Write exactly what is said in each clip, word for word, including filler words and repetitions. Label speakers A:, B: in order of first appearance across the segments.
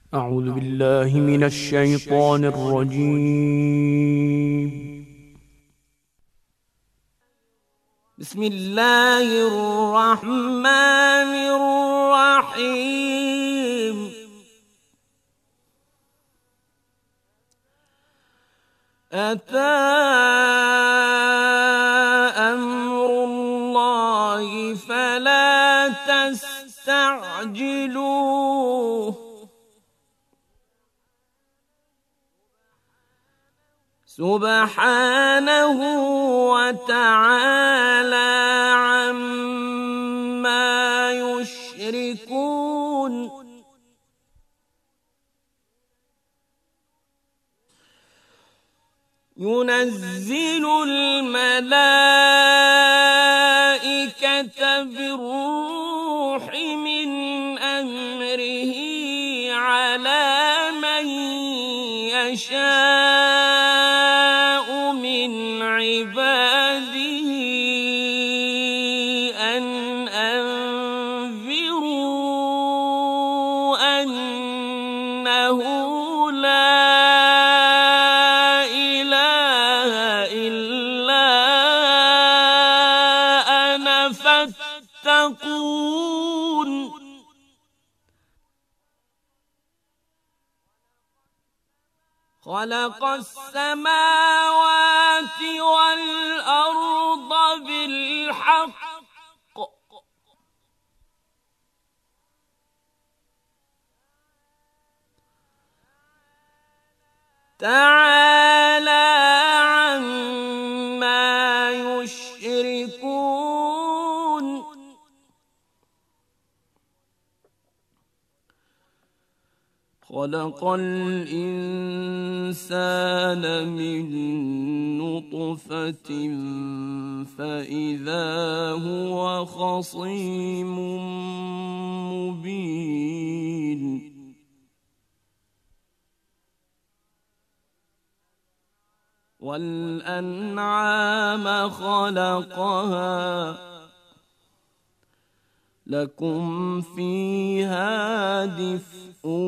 A: أعوذ بالله من الشيطان الرجيم.
B: بسم الله الرحمن الرحيم. أتى أمر الله فلا تستعجلوه سبحانه وتعالى عما يشركون. ينزل الملائكة بالروح من أمره على من يشاء من عباده أن أنذروا أنه لا إله إلا أنا فاتقون. خلق السماوات والأرض بالحق تعالى عما يشركون. خلق الإنسان من نطفة فإذا هو خصيم مبين. والأنعام خلقها لكم فيها دفء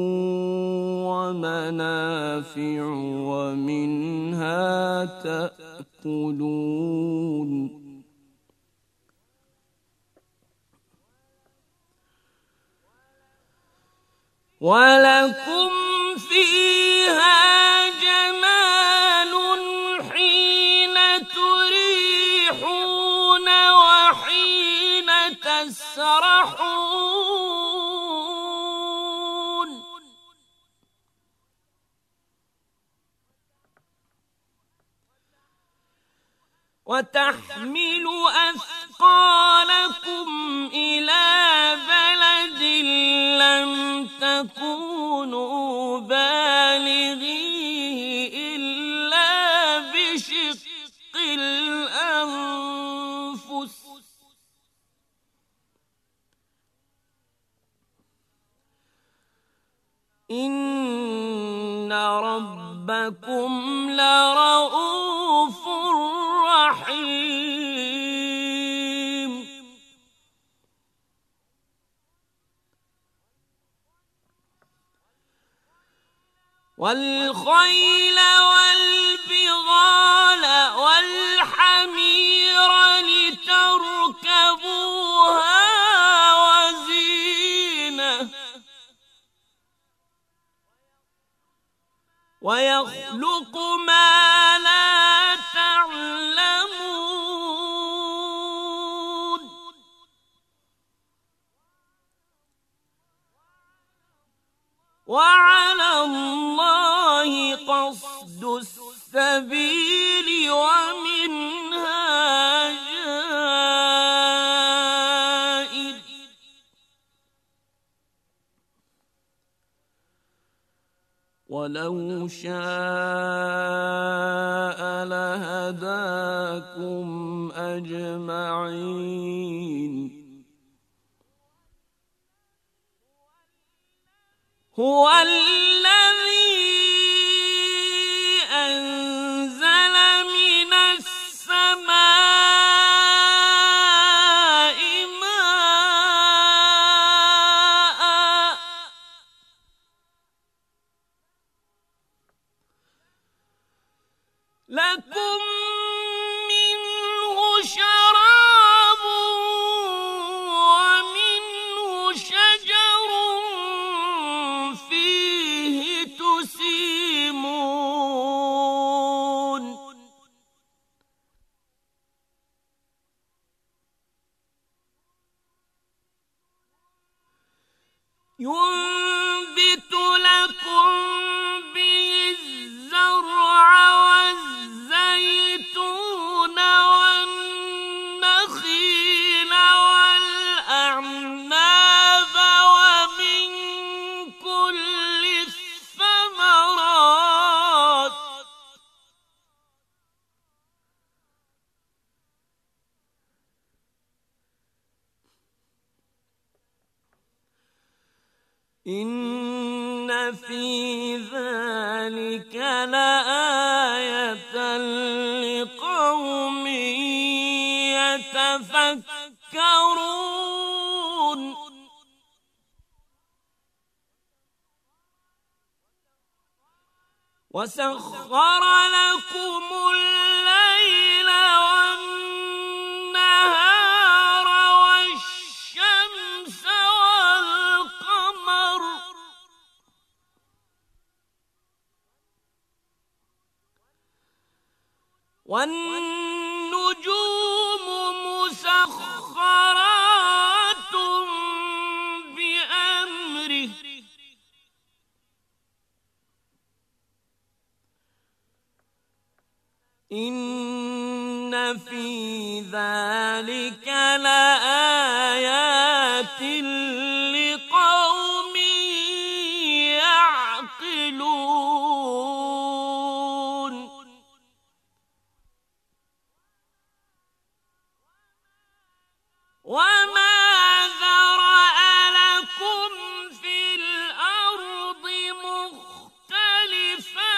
B: ومنافع ومنها تأكلون. ولكم فيها جمال حين تريحون وحين تسرحون. وتحمل أثقالكم إلى بلد لم تكونوا بالغيه إلا بشق الأنفس. إن ربكم لرؤوف رحيم. والخيل والبغال والحمير لتركبوها وزينة ويخلق ما لا تعلمون. وعلى الله قصد السبيل ومنها جائر. ولو شاء لهداكم أجمعين. هو الذي أنزل من السماء ماء لكم منه شراب ومنه شجر فيه تسيمون ينبت لكم به الزرع والزيتون والنخيل والأعناب ومن كل الثمرات إن في ذلك لآية لقوم يتفكرون وسخر لكم الليل والنهار والشمس والقمر والنجوم مسخرات بأمره إن في ذلك لآيات لقوم يعقلون وما ذرأ لكم في الأرض مختلفا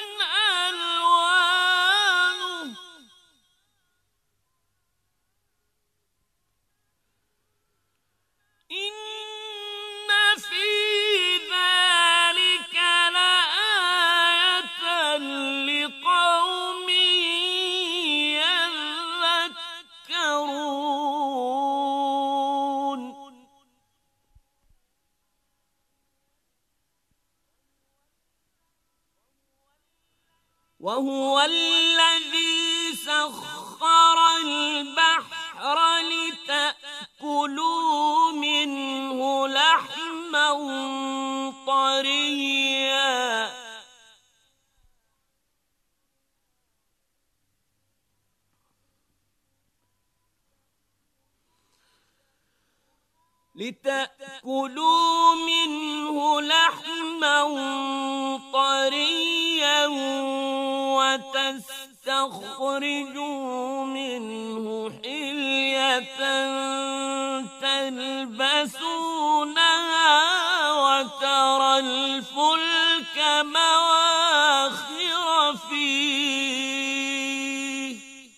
B: ألوانه إن في ذلك لآية لقوم يذكرون وهو الذي سخر البحر لتأكلوا منه لحما طريا لتأكلوا منه لحما طريا وتستخرجوا منه حلية تلبسونها وترى الفلك مواخر فيه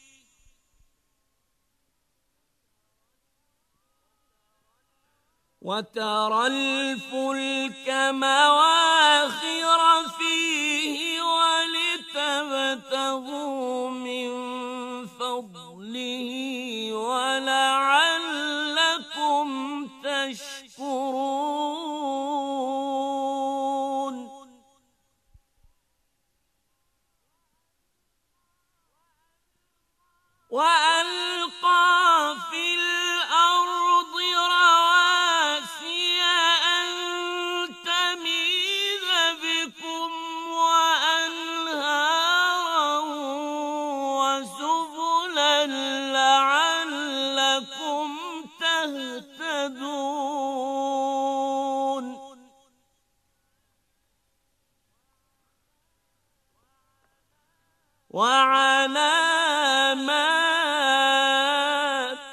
B: وترى الفلك مواخر فيه ولتبتغوا من فضله ولعلكم تشكرون وألقى في الأرض رواسي أن تميد بكم وأنهارا وسبلا لعلكم تهتدون وعلامات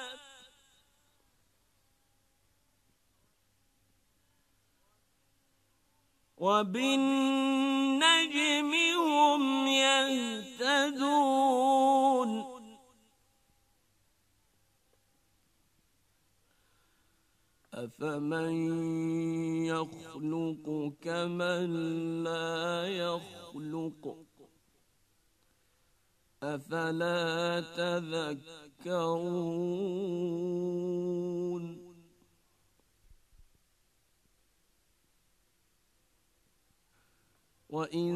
B: وبالنجم هم يهتدون أفمن يخلق كمن لا يخلق أفلا تذكرون وإن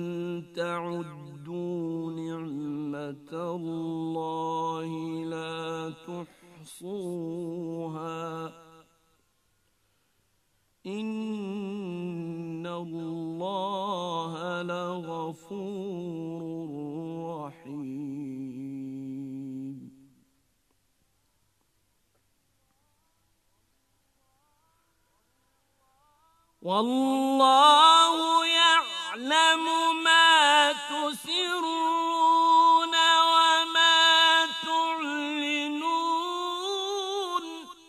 B: تعدوا نعمة الله لا تحصوها إن الله لغفور رحيم والله يعلم ما تسرون وما تعلنون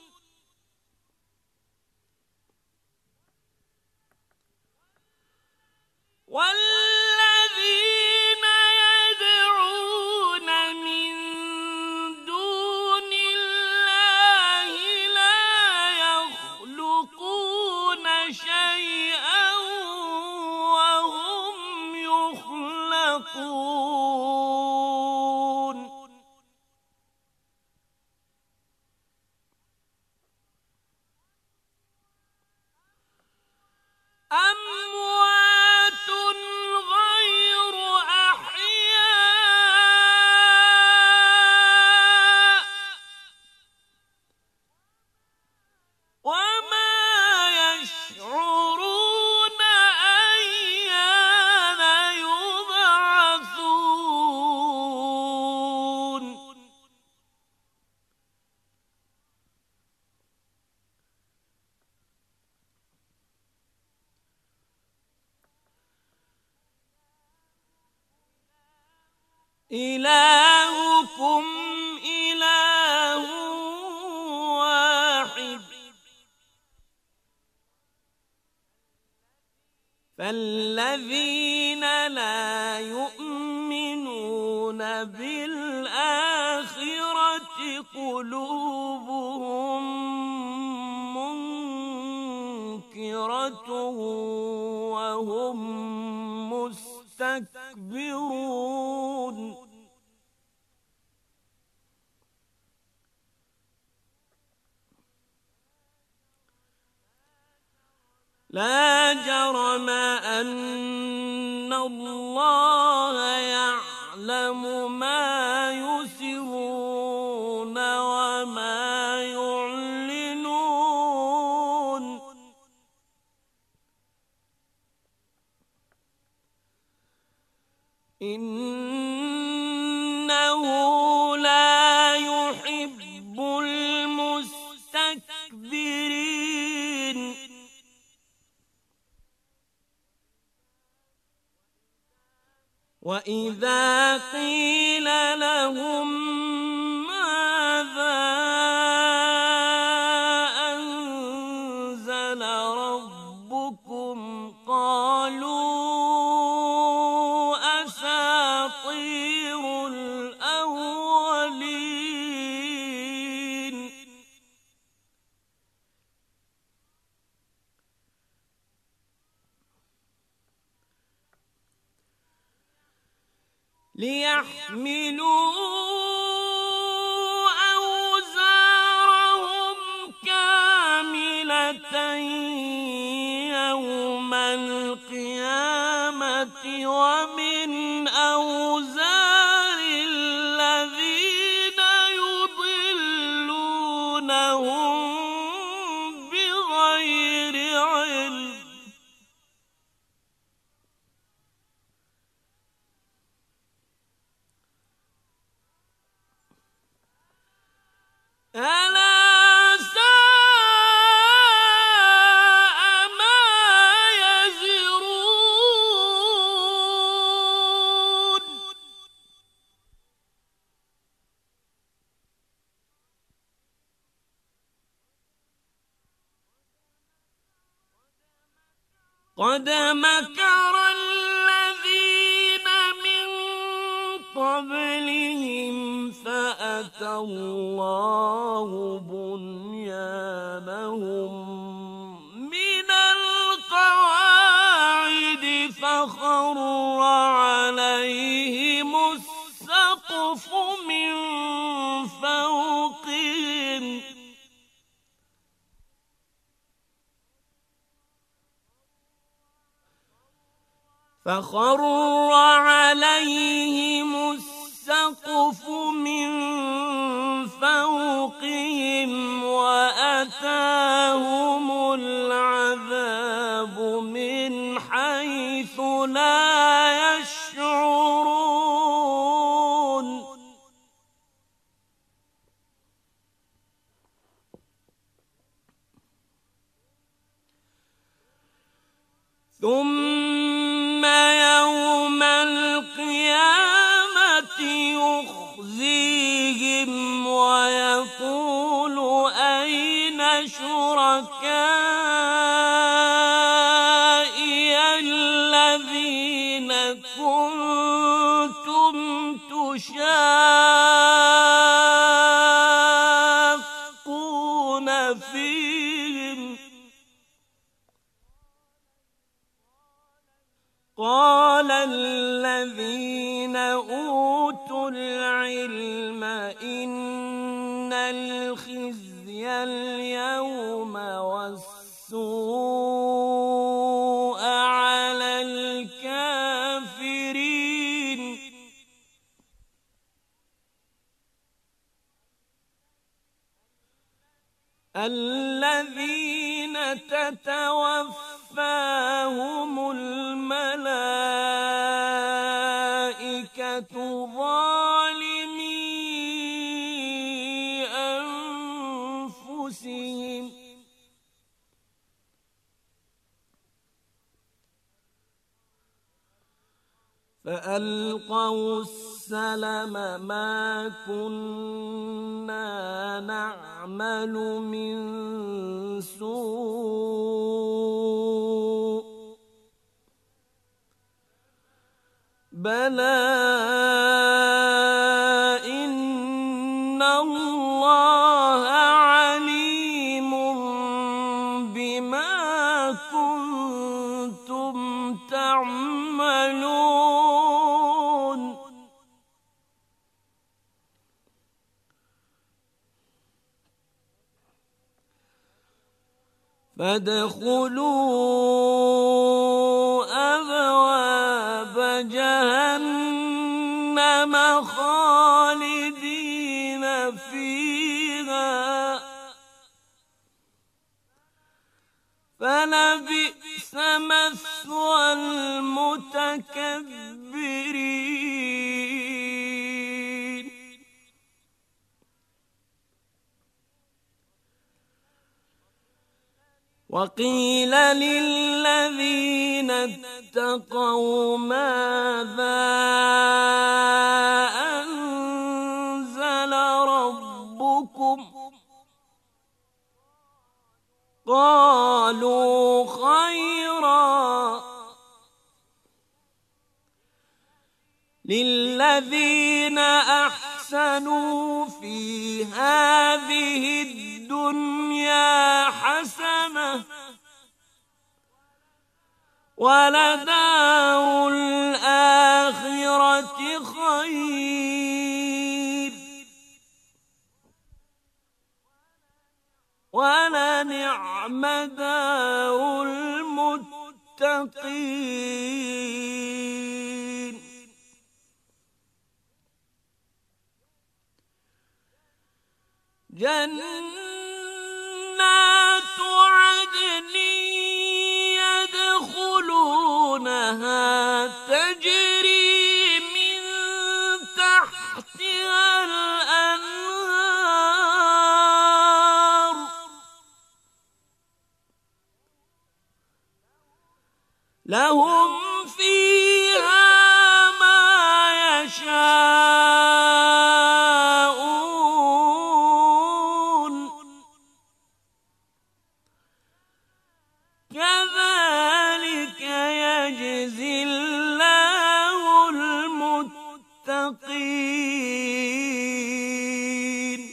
B: والذين يدعون من دون الله لا يخلقون شيئا وهم يخلقون أموات غير أحياء وما يشعرون أيان يبعثون إلهكم إله واحد فالذين لا يؤمنون بالآخرة قلوبهم منكرة وهم مستكبرون لا جرم أن الله يعلم ما يسرون وما يعلنون إنه لا يحب المستكبرين وإذا قيل لهم ماذا أنزل ربكم قالوا أساطير الأولين ليحملوا أوزارهم كاملة يوم القيامة ومن أوزار الذين يضلونهم بغير علم ألا ساء ما يزرون قد مكر الذين من قبلهم فأتى الله بنيانهم من القواعد فخر عليهم السقف فخر عليهم السقف من فوقهم وأتاهم العذاب من حيث لا يشعرون ثم يوم القيامة يخزيهم ويقول أين شركائي الذين كنتم تشاقون فيهم قال الذين أوتوا العلم إن الخزي اليوم والسوء على الكافرين الذين تتوفاهم الملائكة ظالمي أنفسهم فألقوا السلم ما كنا نعمل من سوء بلى إن الله عليم بما كنتم تعملون فادخلوا أبواب جهنم خالدين فيها فلبئس مثوى المتكبرين وقيل للذين اتقوا ماذا أنزل ربكم قالوا خيرا للذين أحسنوا في هذه الدنيا حسنة ولدار الآخرة خير ولنعم دار المتقين جنات عدن يدخلونها تجري من تحتها الأنهار لهم فيها ما يشاءون كذلك يجزي الله المتقين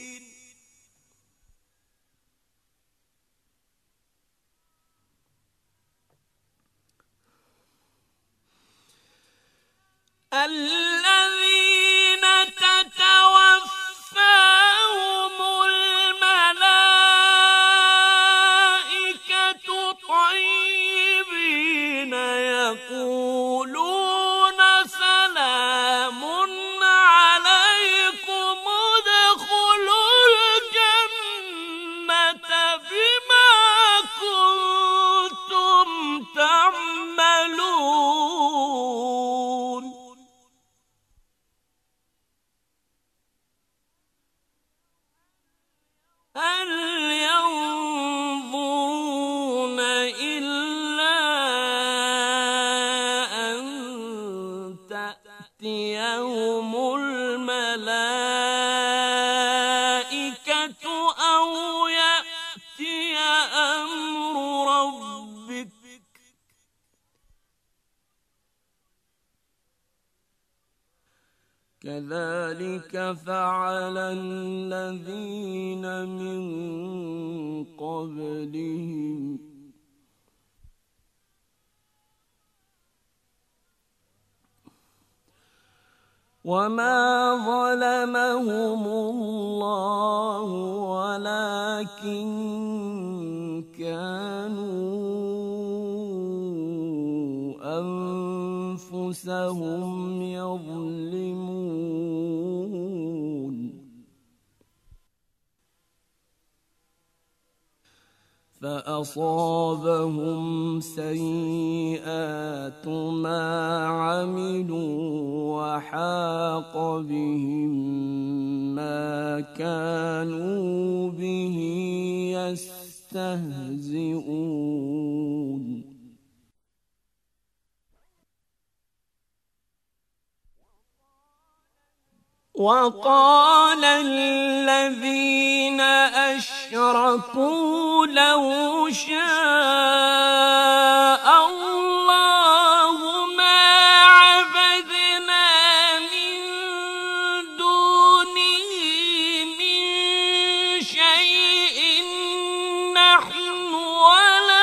B: الذين تتوفاهم الملائكة طيبين يقولون تأتيهم الملائكة أو يأتي أمر ربك كذلك فعل الذين من قبلهم وما ظلمهم الله ولكن كانوا أنفسهم يظلمون فأصابهم سيئات ما عملوا وحاق بهم ما كانوا به يستهزئون وقال الذين أشركوا لو شاء الله ما عبدنا من دونه من شيء نحن ولا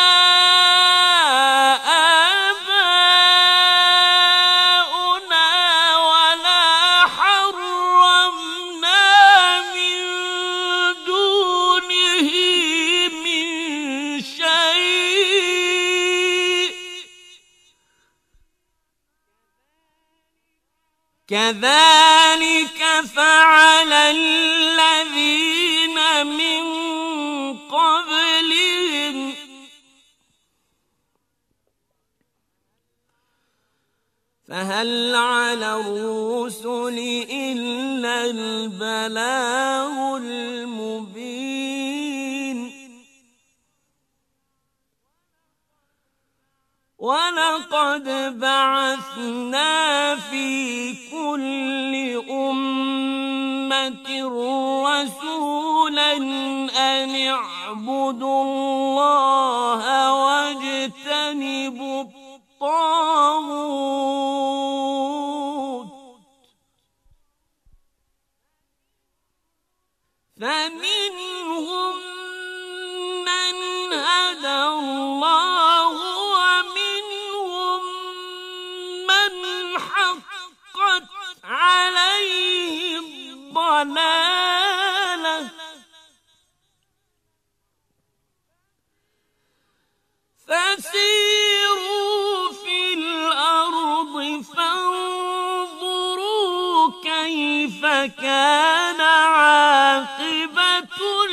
B: كذلك فعل الذين من قبلهم فهل على الرسل إلا البلاغ المبين ولقد بعثنا في كل أمة رسولا أن اعبدوا الله واجتنبوا الطاغوت فمنهم من هدى الله ومنهم من حقت عليه الضلالة فسيروا في الأرض فانظروا كيف كان عاقبة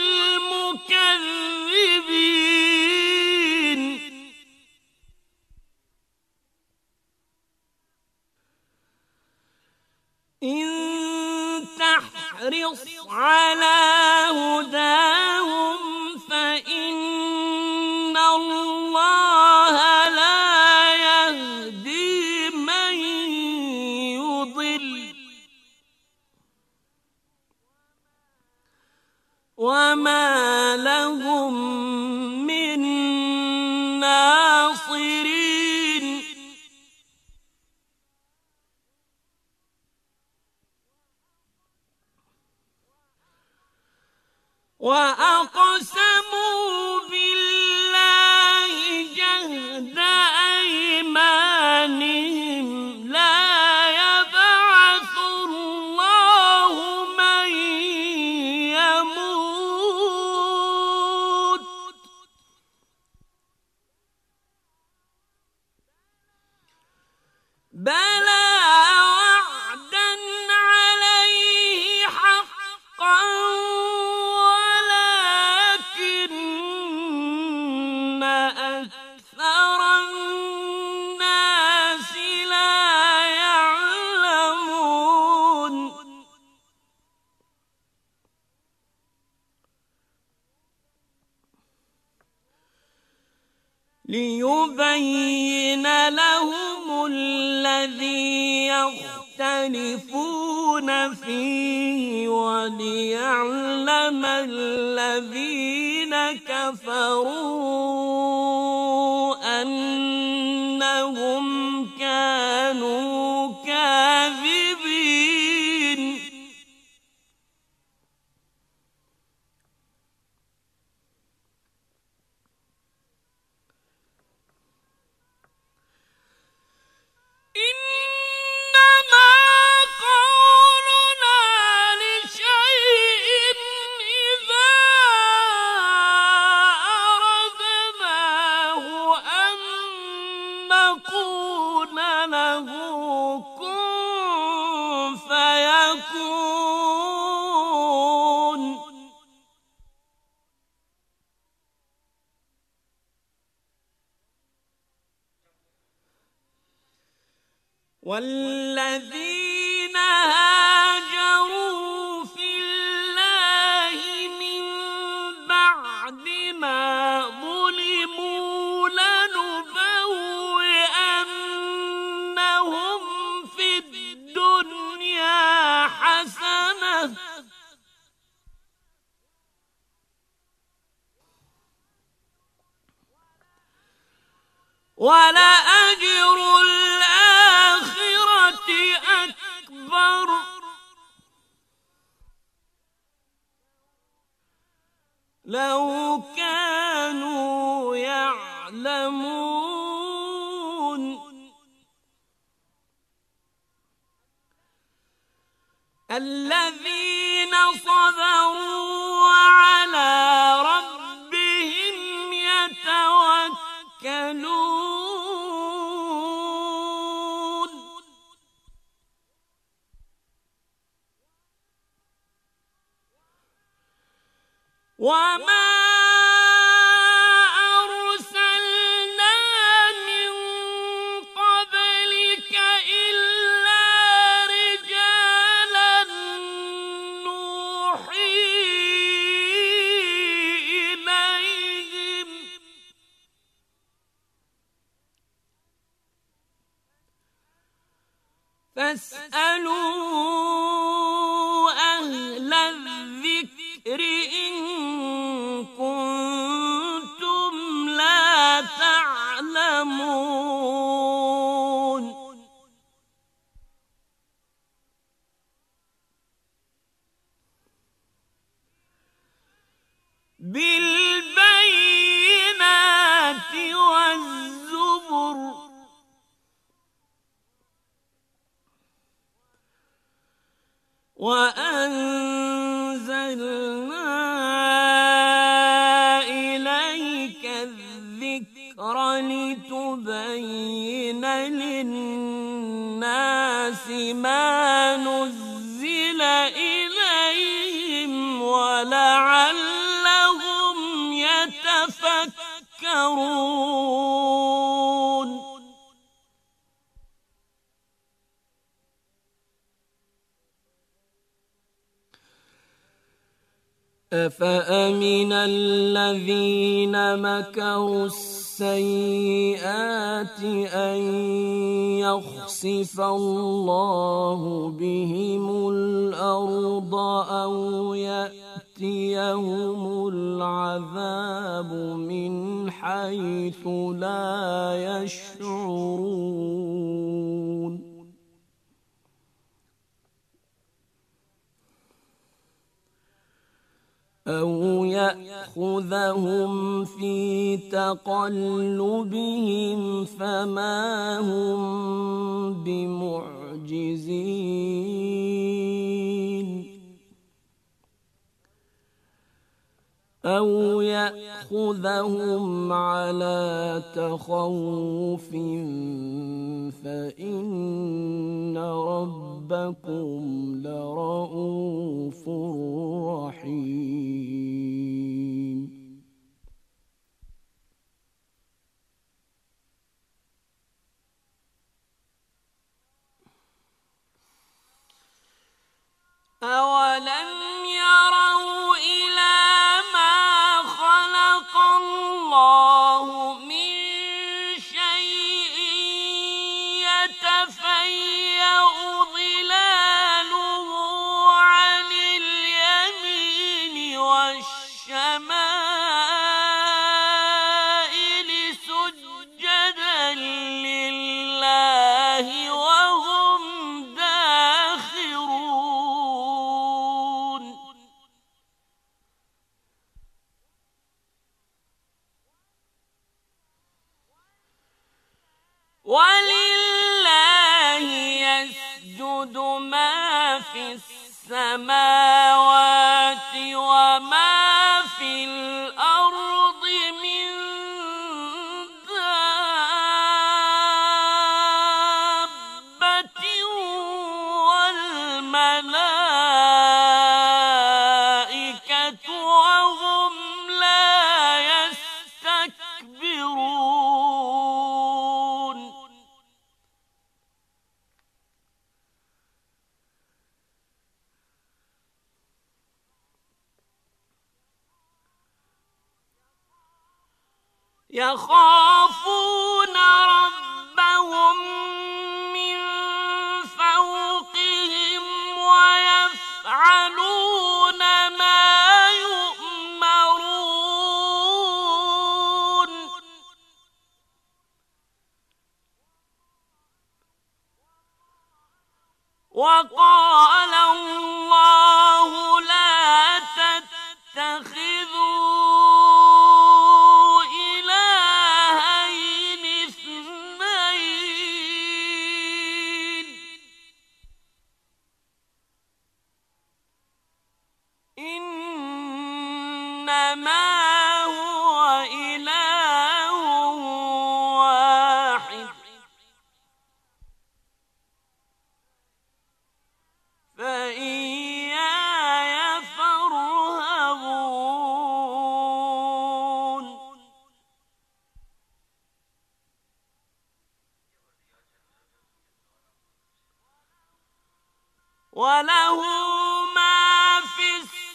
B: المكذبين إن تحرص على هداهم فإن الله لا يهدي من يضل وما لهم من ناصرين وأقسموا بالله جهد أيمانهم لا يبعث الله من يموت بلى وعدا عليه حقا ولكن أكثر الناس لا يعلمون ليبين لهم الذي يخفى يختلفون فيه وليعلم الذين كفروا أنهم كانوا كاذبين إنما قولنا لشيء إذا أردناه أن نقول له كن فيكون والذين هاجروا في الله من بعد ما ظلموا لنبوئنهم في الدنيا حسنة ولأجر الآخرة أكبر لو كانوا يعلمون الذين صبروا وعلى ربهم يتوكلون وما أرسلنا من قبلك إلا رجالا نوحي إليهم فاسألوا أهل الذكر إن كنتم لا تعلمون بالبينات والزبر وأنزلنا إليك الذكر لتبين للناس ما نزل إليهم ولعلهم يتفكرون أفأمن الذين مكروا السيئات أن يخسف الله بهم الأرض أو يأتيهم العذاب من حيث لا يشعرون أو يأخذهم في تقلبهم فما هم بمعجزين أو يأخذهم على تخوف فإن ربكم لرؤوف رحيم أولم يروا إلى ما خلق الله من شيء يتفيأ ظلاله ولله يسجد ما في السماوات وما في الأرض من دابة والملائكة وهم لا يستكبرون. يخافون ربهم من فوقهم ويفعلون ما يؤمرون. وقال الله لا تتخذوا إنما هو إله واحد فإياي فارهبون. وله ما في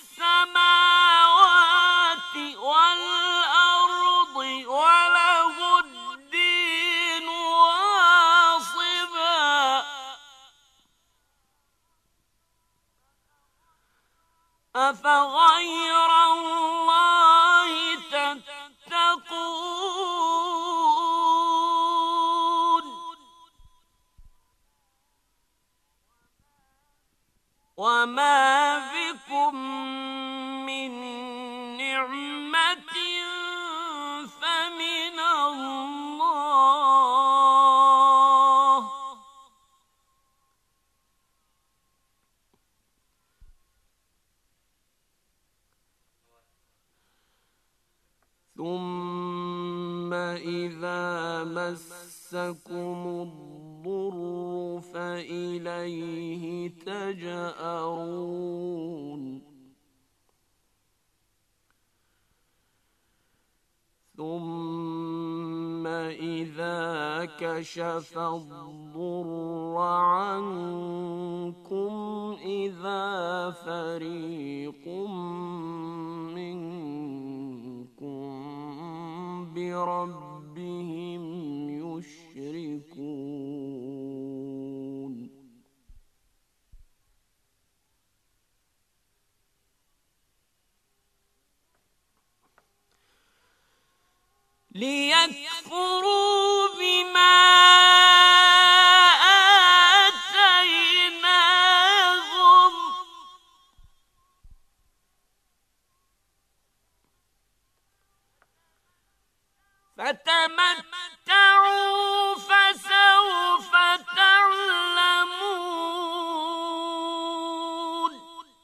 B: السماوات والأرض وله الدين واصبا. أفغير الله تتقون وما بكم من نعمة فمن الله ثم إذا مسكم الضر فإليه تجأرون. ثم إذا كشف الضر عنكم إذا فريق منكم بربهم يشركون. ليكفروا بما آتيناهم فتمتعوا فسوف تعلمون.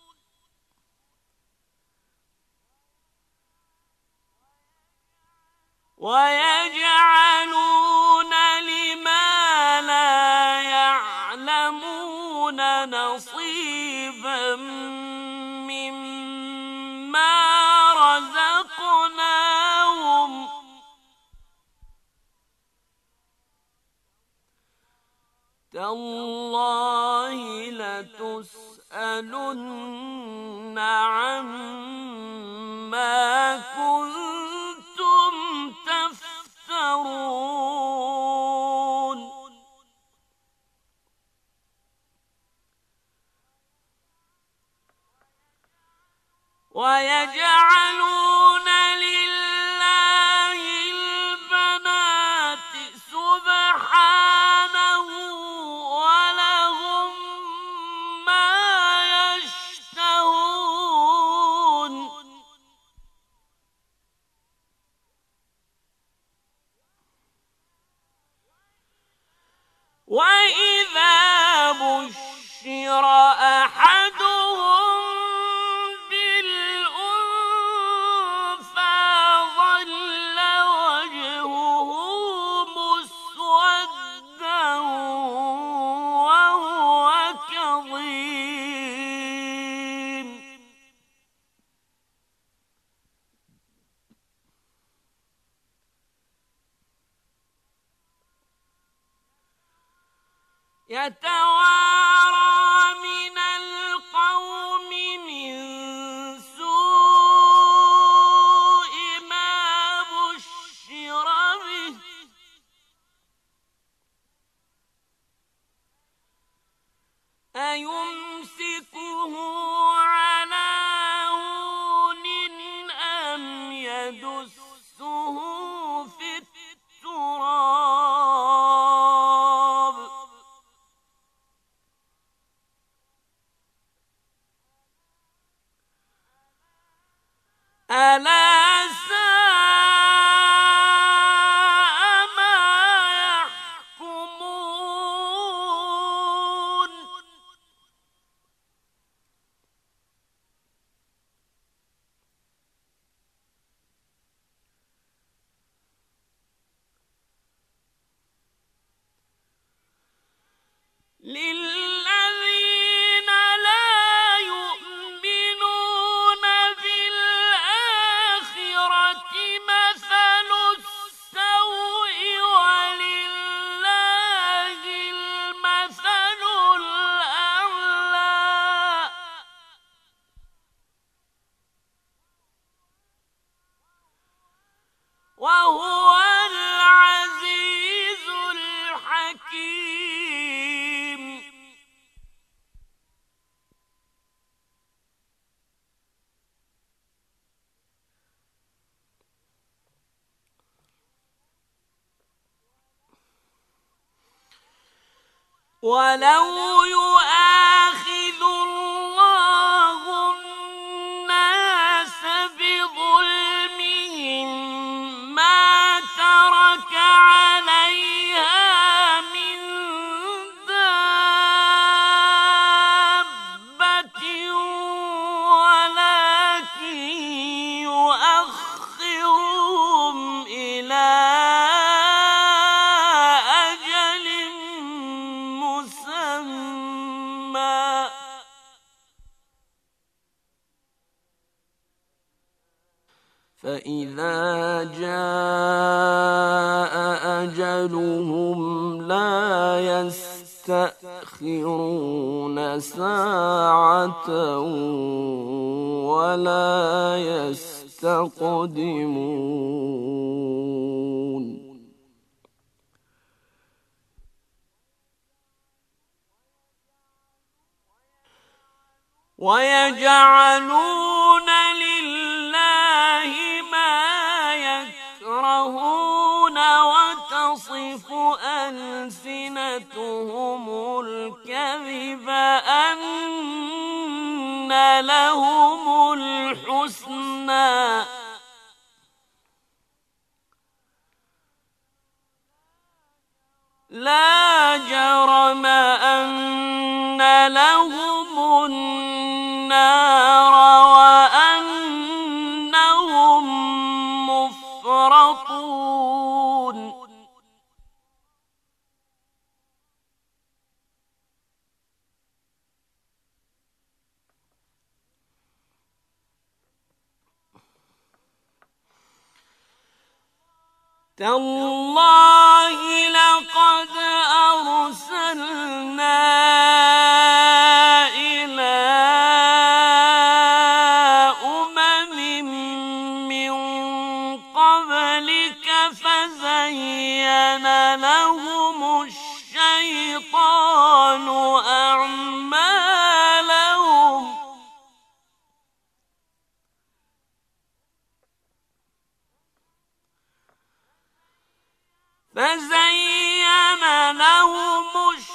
B: ويجعلون لما لا يعلمون نصيبا مما رزقناهم تالله لتسألن عما كنتم تفترون. ويجعلون لله البنات سبحانه ولهم ما يشتهون. يتوارى من القوم من سوء ما بشر به أيمسكه على هون أم يدسه في التراب ألا ساء ما يحكمون للذين لا يؤمنون بالآخرة مثل السوء ولله المثل الأعلى وهو العزيز الحكيم. ولو يؤاخذ الله الناس بظلمهم ما ترك عليها من دابة ولكن يؤخرهم إلى أجل مسمى فإذا جاء أجلهم لا يستأخرون ساعة ولا يستقدمون. ويجعلون لله ما يكرهون وتصف ألسنتهم الكذب أن لهم الحسنى لا جرم أن لهم النار وأنهم مفرطون. تالله لقد أرسلنا إلى أمم من قبلك فزين لهم الشيطان أعمالهم فزين لهم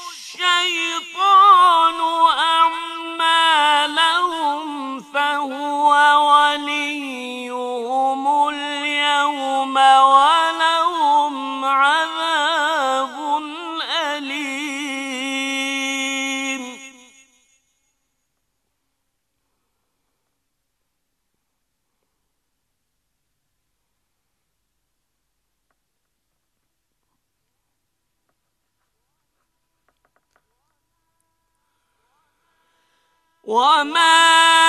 B: الشيطان أعمالهم فهو وليهم اليوم ولهم عذاب أليم. وما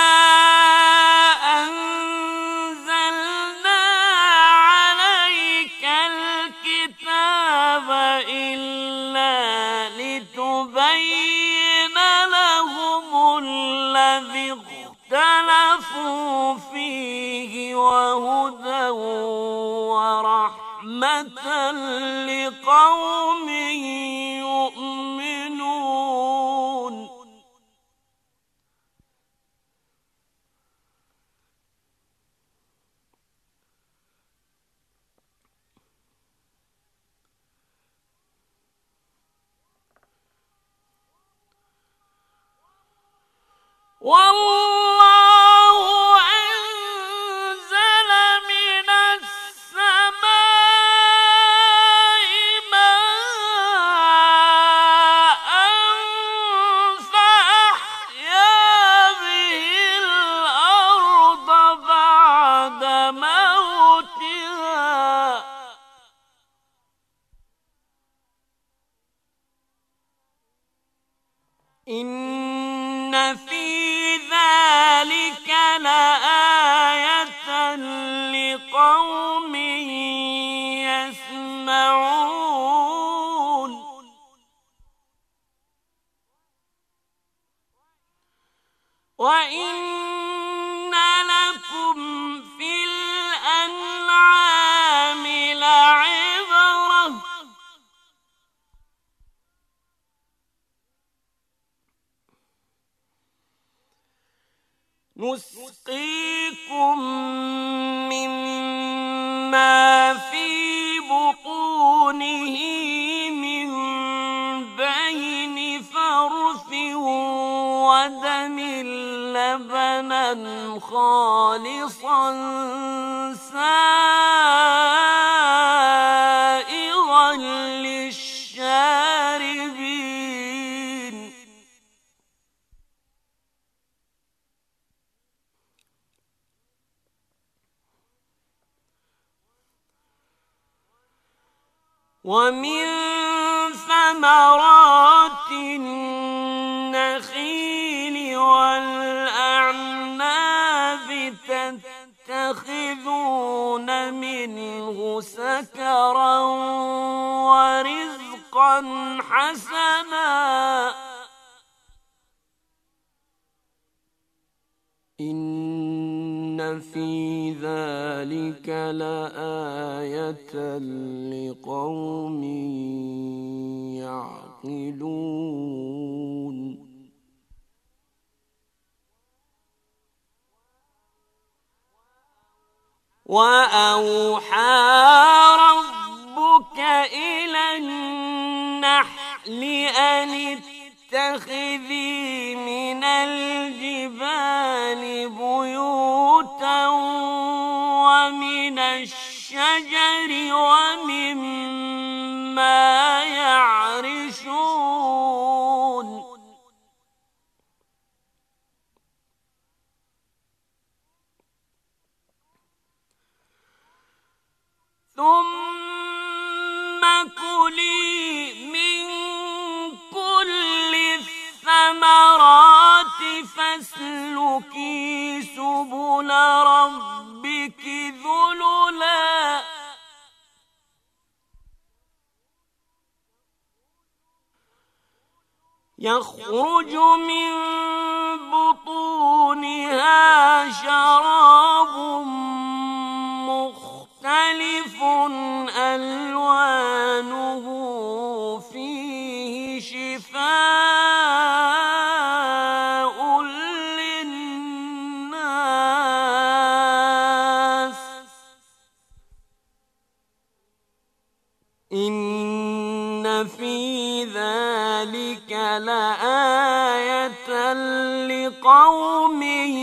B: أنزلنا عليك الكتاب إلا لتبين لهم الذي اختلفوا فيه وهدى ورحمة لقوم يؤمنون. والله أنزل من السماء ماء فأحيا به الأرض بعد موتها إن في ذلك لآية لقوم يسمعون. وإن لكم في الأنعام لعبرة نسقيكم مما في بطونه من بين فرث ودم لبنا خالصا سائغا للشاربين. ومن ثمرات النخيل والأعناب تتخذون منه سكرا ورزقا حسنا إن في ذلك لآية لقوم يعقلون. وأوحى ربك إلى النحل أن اتخذي من الجبال بيوتا ومن الشجر ومما يعرشون ثم كلي من كل الثمرات فاسلكي سبل ربك ذللا يخرج من بطونها شراب مختلف ألوانه فيه شفاء للناس إن في ذلك لآية لقوم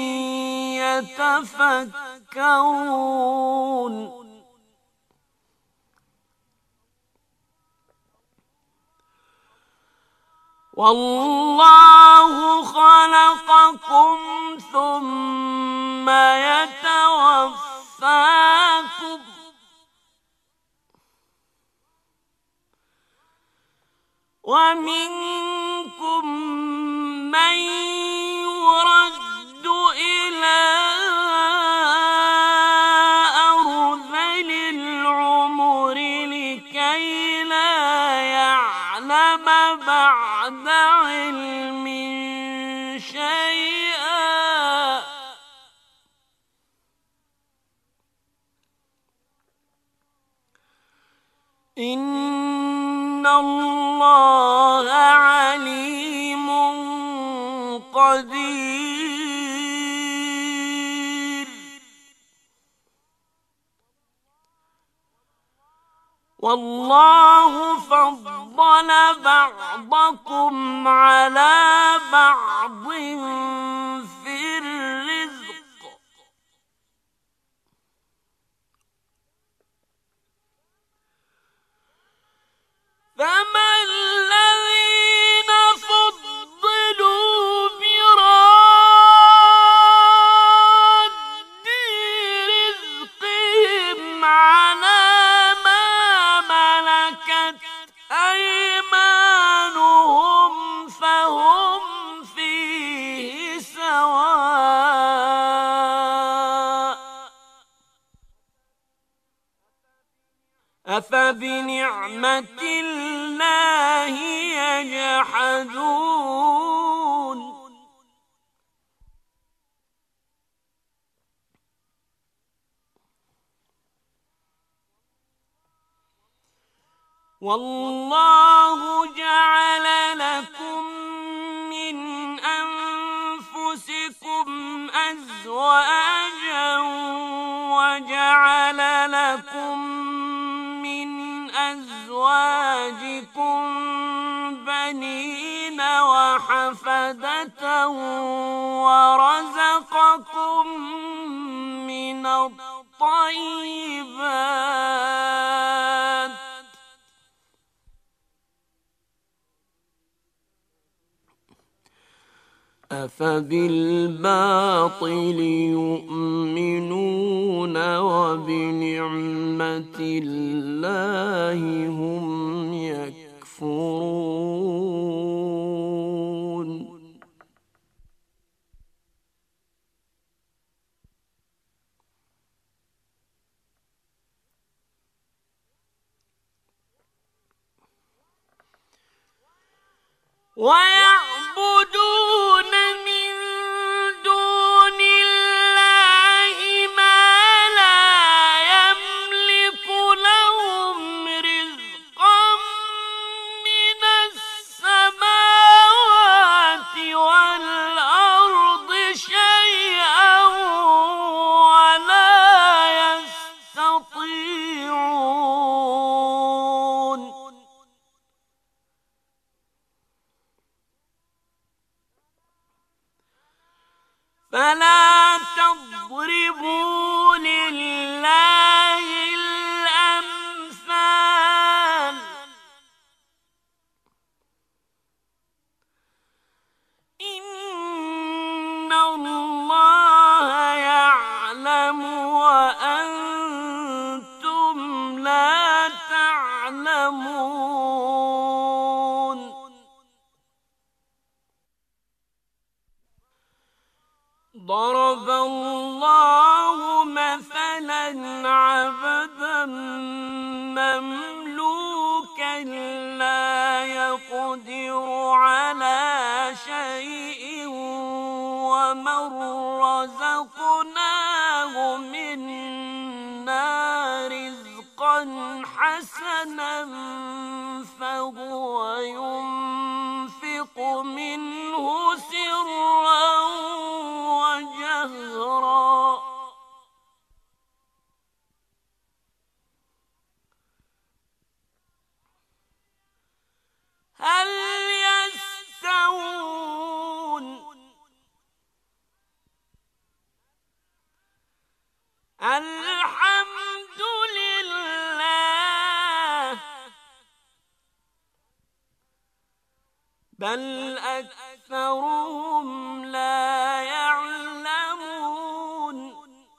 B: يتفكرون. والله خلقكم ثم يتوفاكم ومنكم من يرد إلى أرذل العمر لكي لا يعلم بعد علم شيئا إن الله عليم قدير والله فضل بعضكم على بعض في الرزق فما الذين فضلوا براد رزقهم على ما ملكت أيمانهم فهم فيه سواء أفبنعمة الله يجحدون والله جعل لكم من أنفسكم أزواجا وجعل لكم من أزواجكم بنين وحفدة ورزقكم من الطيبات أفبالباطل يؤمنون وبنعمة الله هم يكفرون ويعبدون من دون الله ما لا يملك لهم رزقا من السماوات والأرض شيئا ولا يستطيعون فلا تضربوا لله الأمثال إن الله يعلم وأنتم لا تعلمون ضرب الله مثلا عبدا مملوكا لا يقدر على شيء ومن رزقناه منا رزقا حسنا فهو ينفق منه سرا وجهرا هل يستوون الحمد لله بل أكثرهم لا يعلمون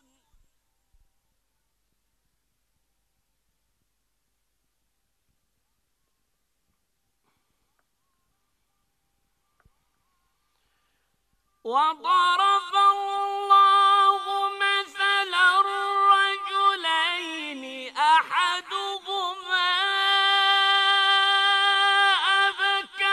B: وضرب الله مثلا رجلين أحدهما أبكم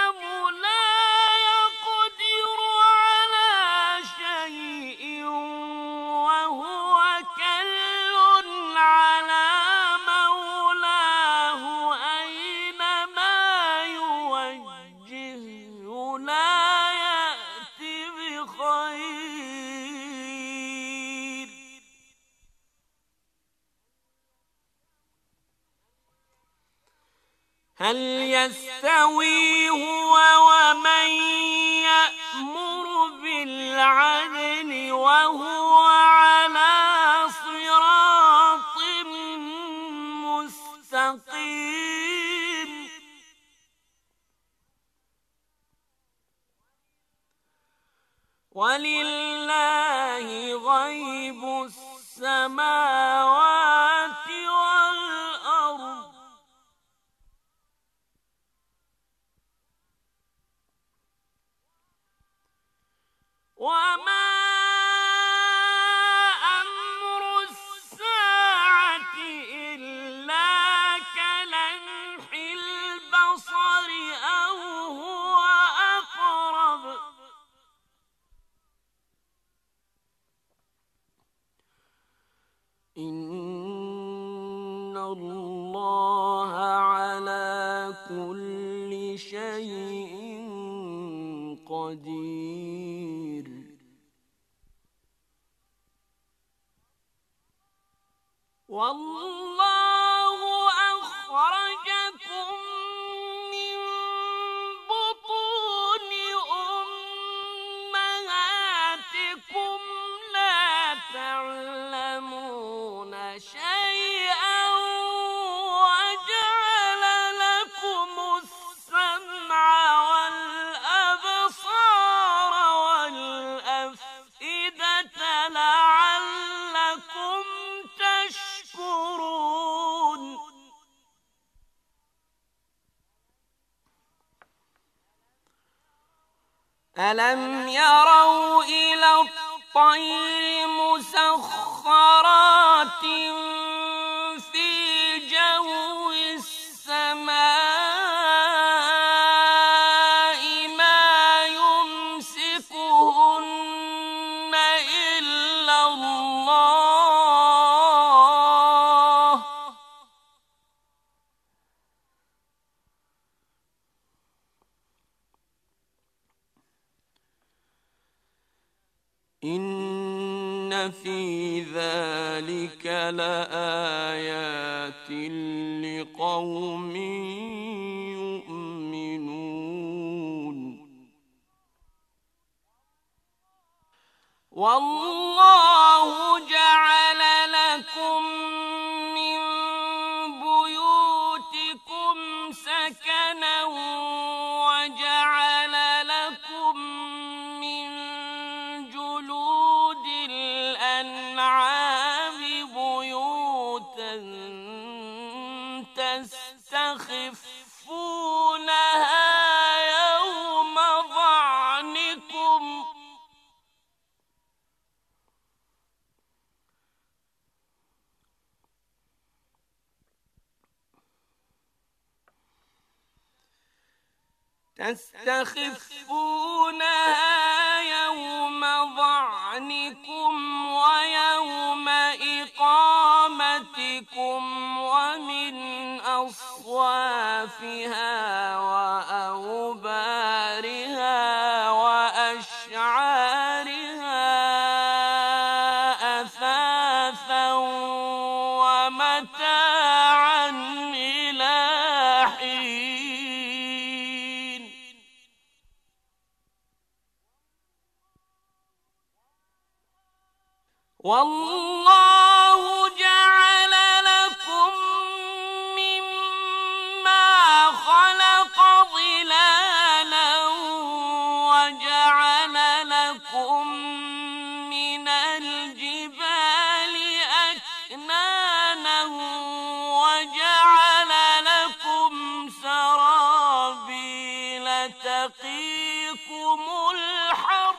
B: هل يستوي هو ومن يأمر بالعدل وهو على صراط مستقيم ولله غيب السماوات والأرض وما أمر الساعة إلا كلمح البصر أو هو أقرب إن الله على كل شيء قدير والله أخرجكم من بطون أمهاتكم لا تعلمون شيئا وجعل لكم السمع والأبصار والأفئدة لعلكم تشكرون ألم يروا إلى الطير مسخرات في جو السماء ما يمسكهن إلا الله إن في ذلك لآيات لقوم يؤمنون والله جعل لكم من بيوتكم سكنا وجعل لكم من جلود الأنعام بيوتا تستخفونها يوم ظعنكم تستخفونها يوم ظعنكم ويوم إقامتكم ومن أصوافها وأوبارها وأشعارها أثاثا ومتاعا إلى حين والله جعل لكم مما خلق ظلالا وجعل لكم من الجبال أكنانا وجعل لكم سرابيل تقيكم الحر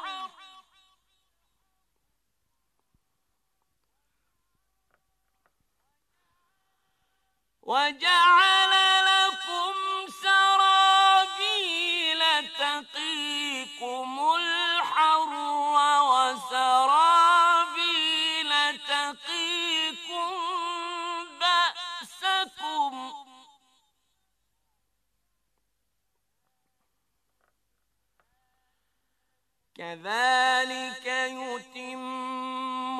B: وجعل لكم سرابيل تقيكم الحر وسرابيل تقيكم بأسكم كذلك يتم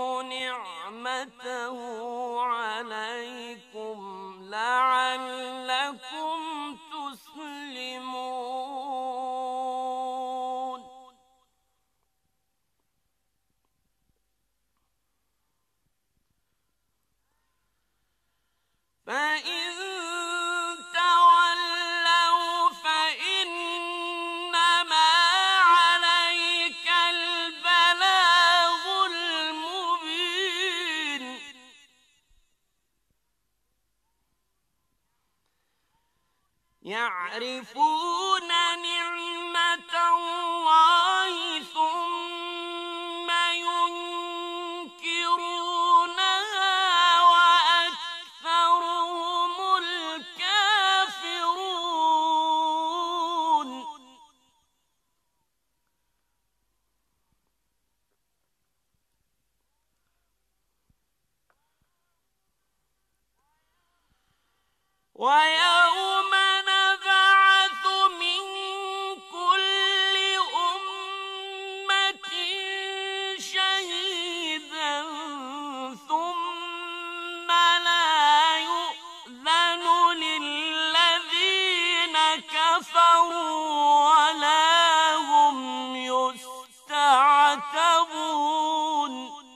B: نعمته عليكم لعلكم يعرفون نعمة الله ثم ينكرونها وأكثرهم الكافرون. ويوم نبعث من كل أمة شهيدا ثم لا يؤذن للذين كفروا ولا هم يستعتبون.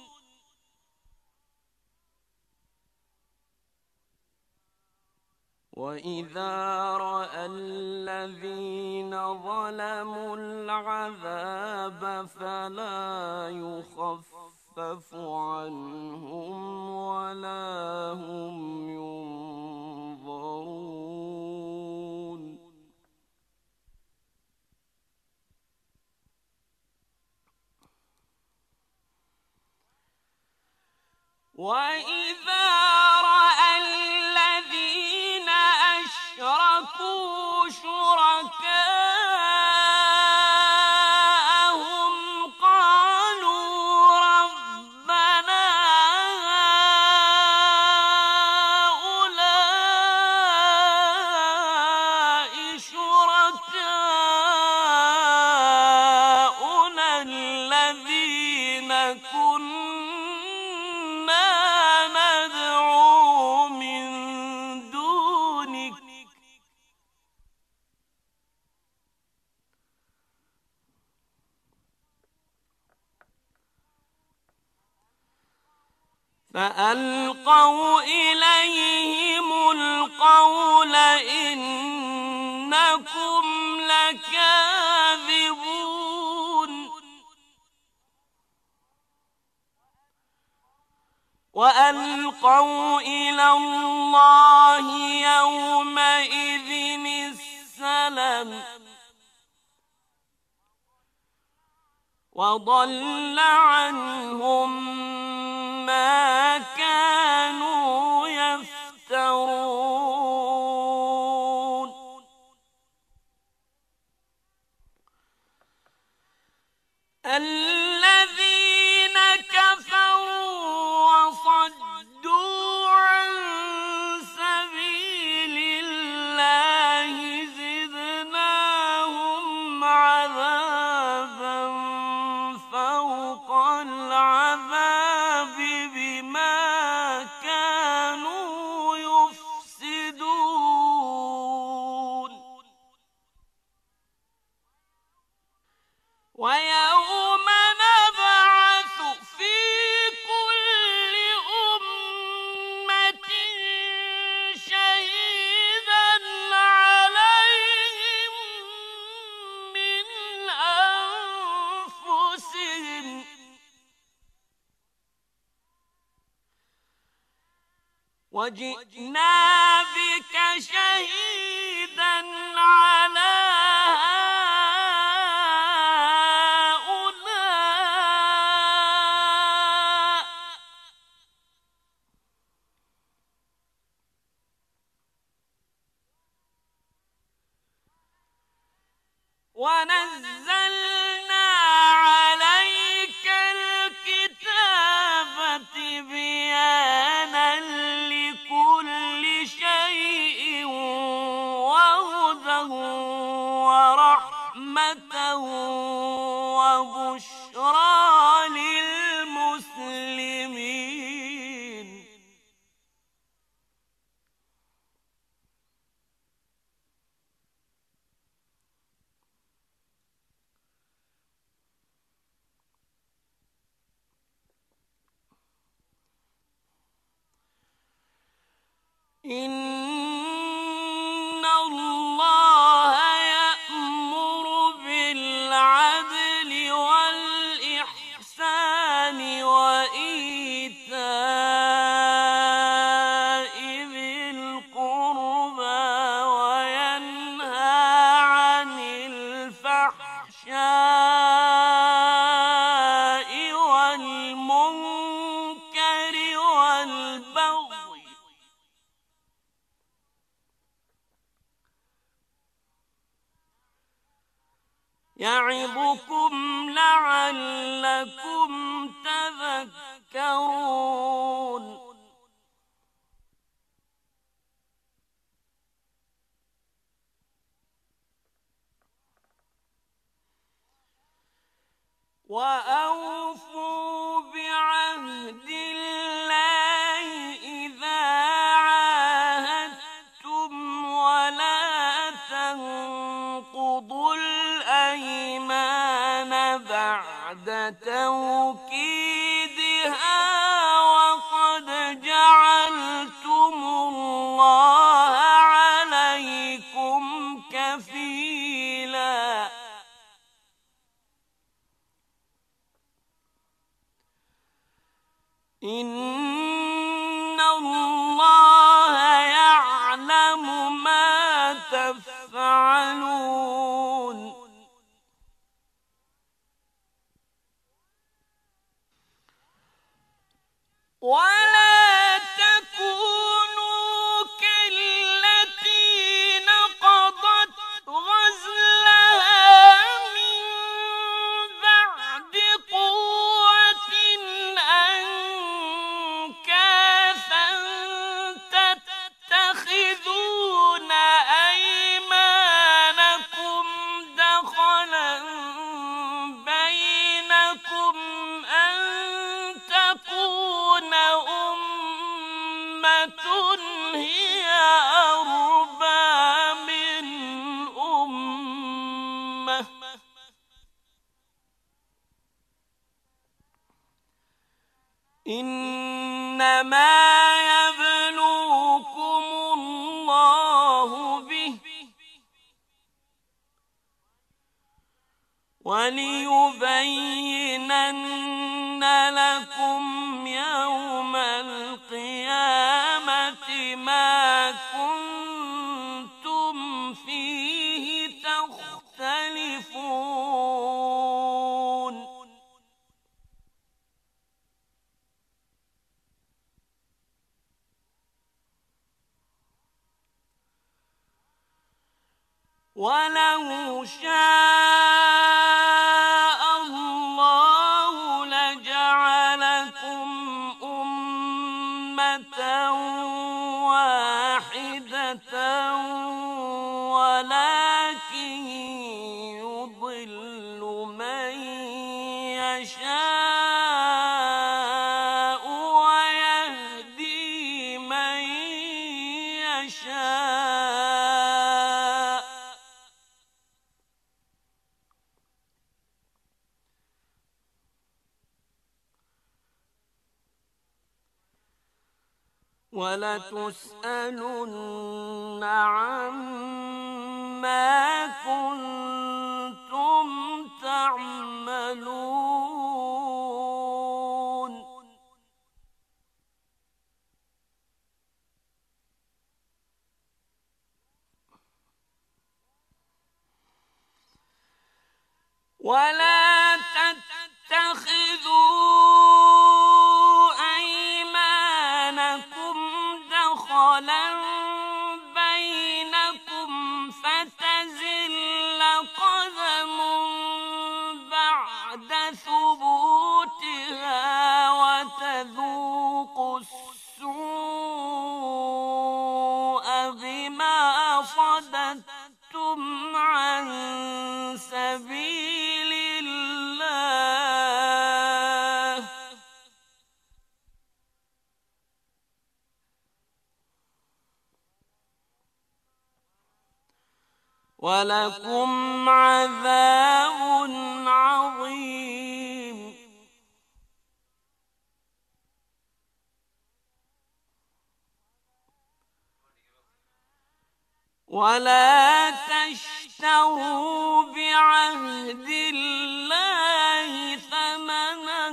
B: وإذا رأى الذين ظلموا العذاب فلا يخفف عنهم ولا هم ينظرون. وإذا رأى الذين أشركوا شركاءهم قالوا ربنا هؤلاء شركاؤنا الذين كنا ندعو من دونك فألقوا إليهم القول إنكم لكاذبون. وألقوا إلى الله يومئذ السلام وضل عنهم ما كانوا يفترون. الذين كفروا وصدوا عن سبيل الله زدناهم عذابا فوق العذاب بما كانوا يفسدون. ويوم نبعث في كل أمة شهيدا عليهم من أنفسهم وجئنا بك شهيدا على هؤلاء ونزلنا عليك الكتاب تبيانا لكل شيء وهدى ورحمة وبشرى للمسلمين. إن الله يأمر بالعدل والإحسان وإيتاء ذي القربى وينهى والمنكر والبغي يعظكم لعلكم تذكرون. وأوفوا بعهد الله إذا عاهدتم ولا تنقضوا الأيمان بعد توكيدها وقد جعلتم الله عليكم كفيلا. إن الله يعلم ما تفعلون. ولا تكونوا كالتي نقضت غزلها من بعد قوة أنكاثا تتخذون أيمانكم دخلا بينكم أن تكون أمة هي أربى من أمة إنما يبلوكم الله به وليبينن لكم يوم القيامة ما كنتم فيه تختلفون. ولو شاء الله لجعلكم أمة واحدة ولكن يضل من يشاء ويهدي من يشاء ولتسألن عما كنتم تعملون. ولا تتخذوا أيمانكم دخلا بينكم فتزل قدم بعد ثبوتها وتذوقوا السوء بما صددتم عن سبيل الله ولكم عذاب عظيم. ولا تشتروا بعهد الله ثمنا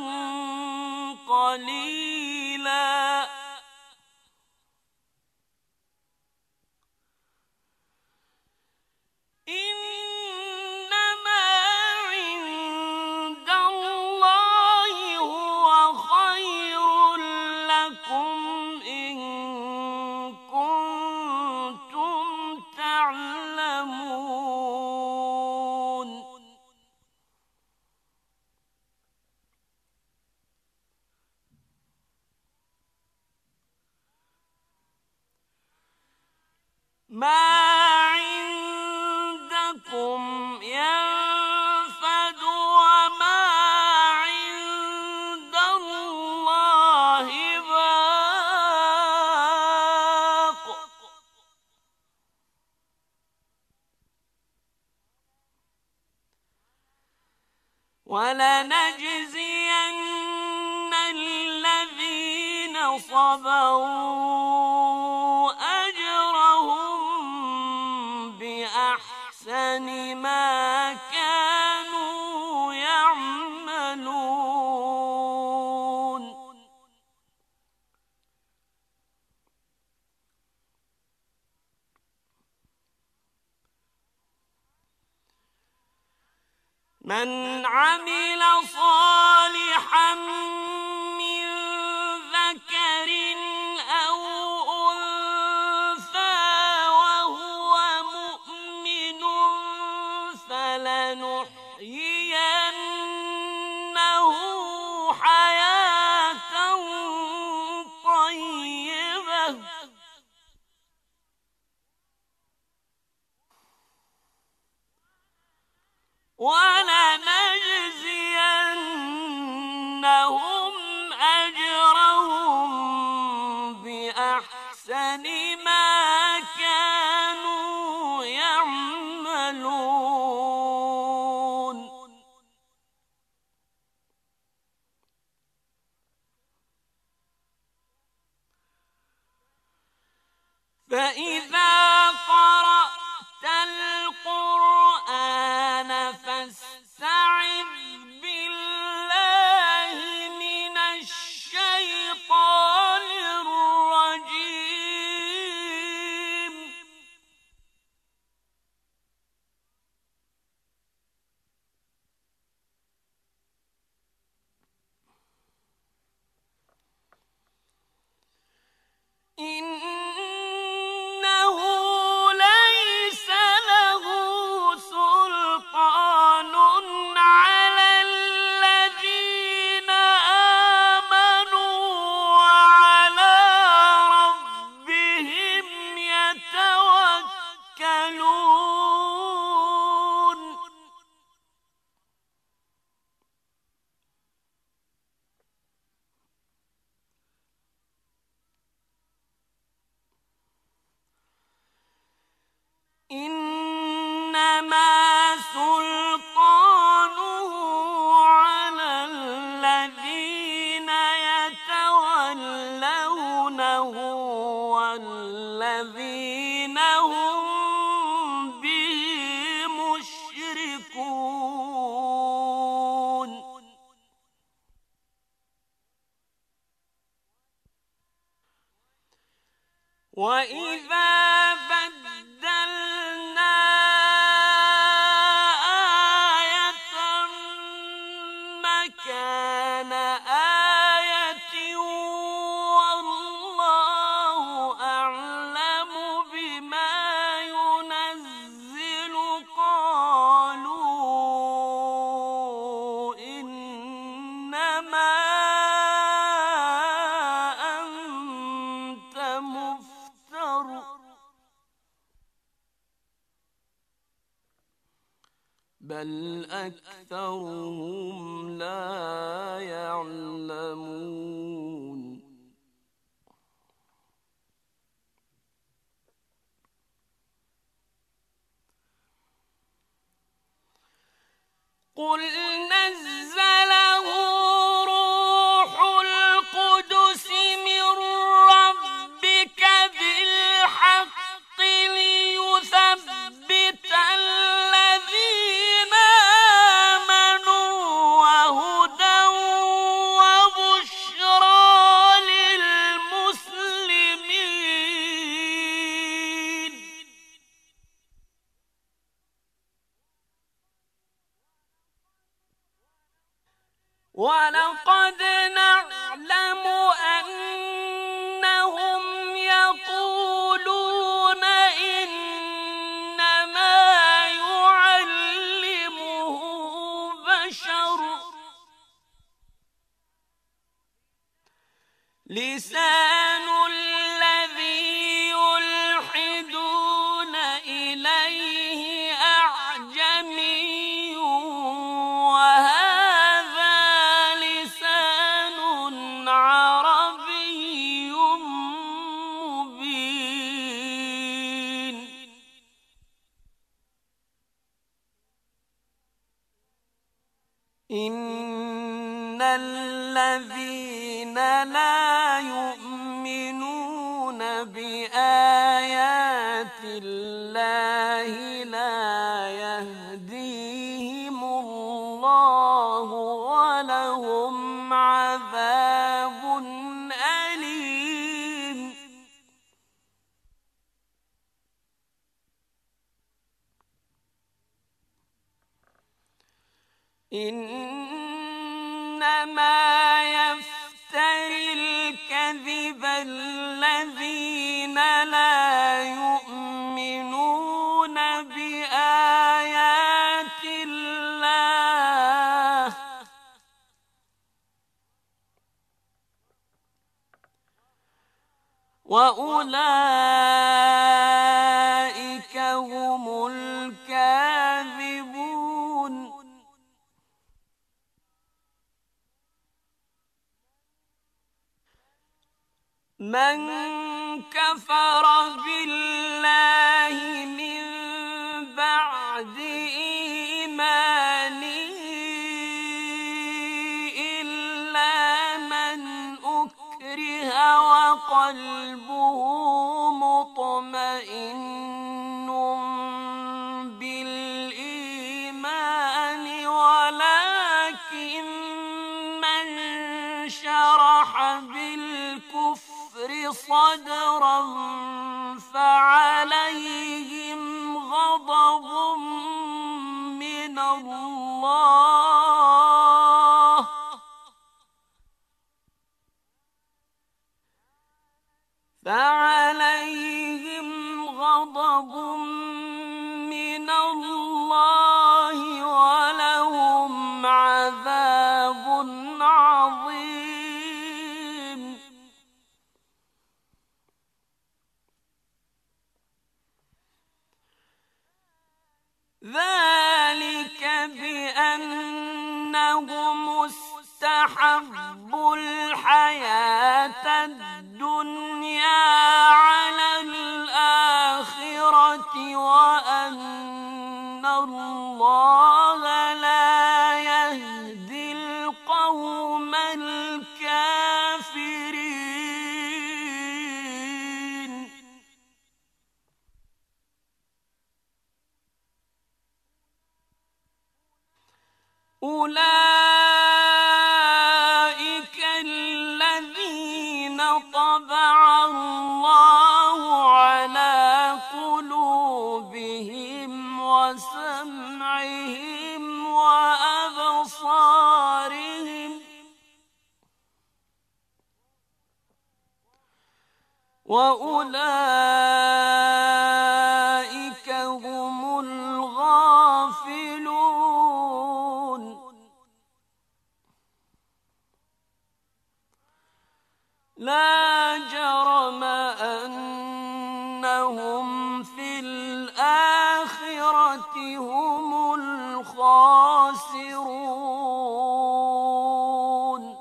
B: قليلا إنما ما عندكم ينفد وما عند الله باق ولنجزين الذين صبروا أجرهم بأحسن ما كانوا يعملون من عمل صالحا من ذكر أو أنثى وهو مؤمن فلنحيينه حياة طيبة ولنجزينهم أجرهم بأحسن ما كانوا يعملون فإذا قرأت القرآن فاستعذ بالله من الشيطان الرجيم إنه ليس له سلطان على الذين آمنوا وعلى ربهم يتوكلون إنما سلطانه على الذين يتولونه والذين هم به مشركون وإذا بدلنا آية مكان آية والله أعلم بما ينزل قالوا إنما أنت مفتر بل أكثرهم لا يعلمون قل نزله روح القدس من ربك بالحق ليثبت الذين آمنوا وهدى وبشرى للمسلمين ولقد نعلم أنهم يقولون إنما يعلمه بشر لسان الذي يلحدون إن الذين لا يؤمنون بآيات الله لا يهديهم الله ولهم عذاب أليم. إنما يفتري الكذب الذين لا يؤمنون بآيات الله وأولئك هم الكاذبون. من كفر بالله من بعد إيمانه إلا من أكره وقلبه مطمئن بالإيمان ولكن من شرح بالكفر صدرا فعليهم غضب من الله فعليهم غضب من الله ولهم عذاب عظيم. ذلك بأنهم استحبوا الحياة الدنيا على الآخرة وأن الله لا يهدي القوم الكافرين. أولئك الذين طبع الله على قلوبهم وسمعهم وأبصارهم وأولئك هم الغافلون. لا جرم أنهم في الآخرة هم الخاسرون.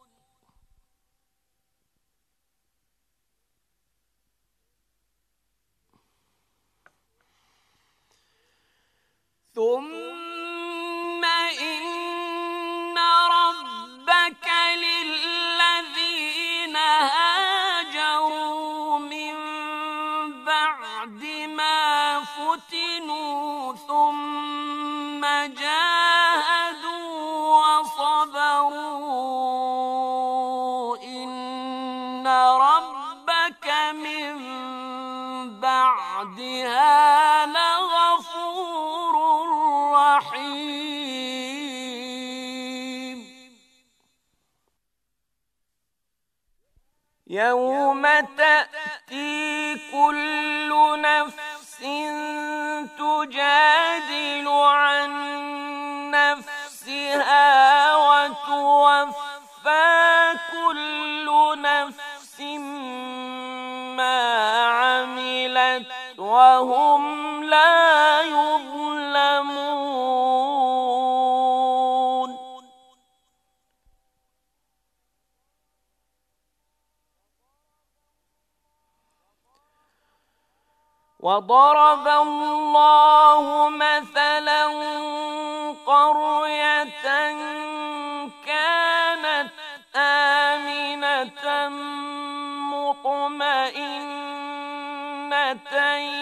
B: ثم إن ربك للذين هاجروا من بعد ما فتنوا ثم جاهدوا وصبروا إن ربك من بعدها لغفور رحيم. يوم تأتي كل نفس تجادل عن نفسها وتوفى كل نفس ما عملت وهم لا يظلمون. وضرب الله مثلا قرية مطمئنة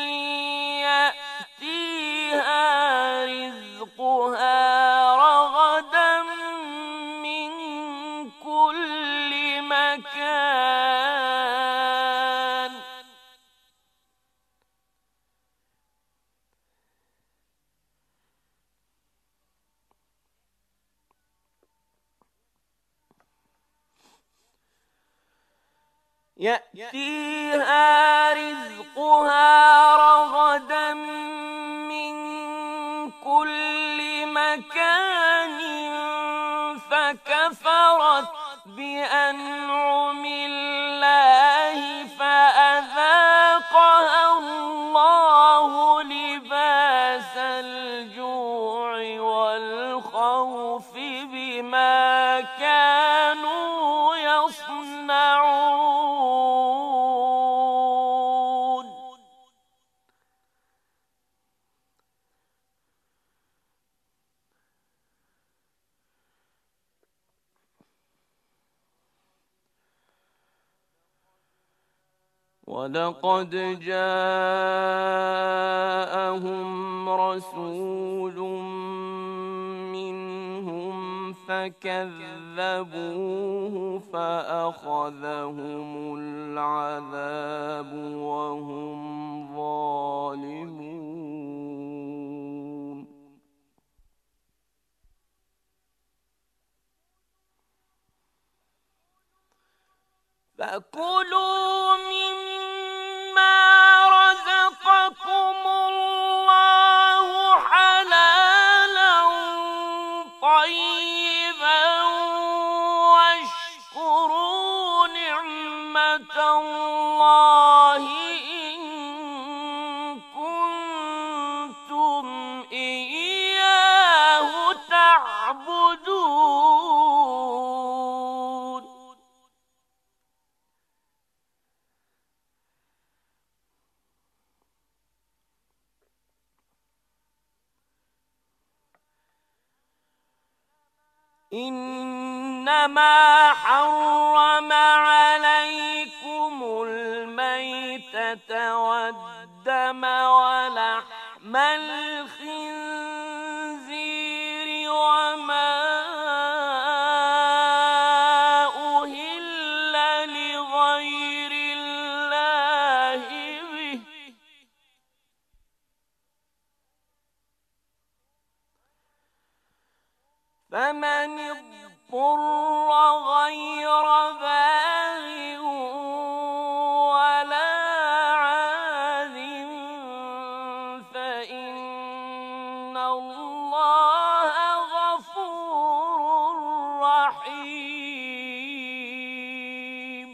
B: يأتيها رزقها رغدا من كل مكان يأتيها رزقها رغدا من كل مكان فكفرت بأنعم الله فأذاقها الله لباس الجوع والخوف بما كانوا يصنعون. ولقد جاءهم رسول منهم فكذبوه فأخذهم العذاب وهم ظالمون. فكلوا مما رزقكم الله حلالا طيبا واشكروا نعمة الله إن كنتم إياه تعبدون. إنما حرم عليكم الميتة والدم ولحم الخنزير وما أهل لغير الله به فمن اضطر غير باغ ولا عاد فإن الله غفور رحيم.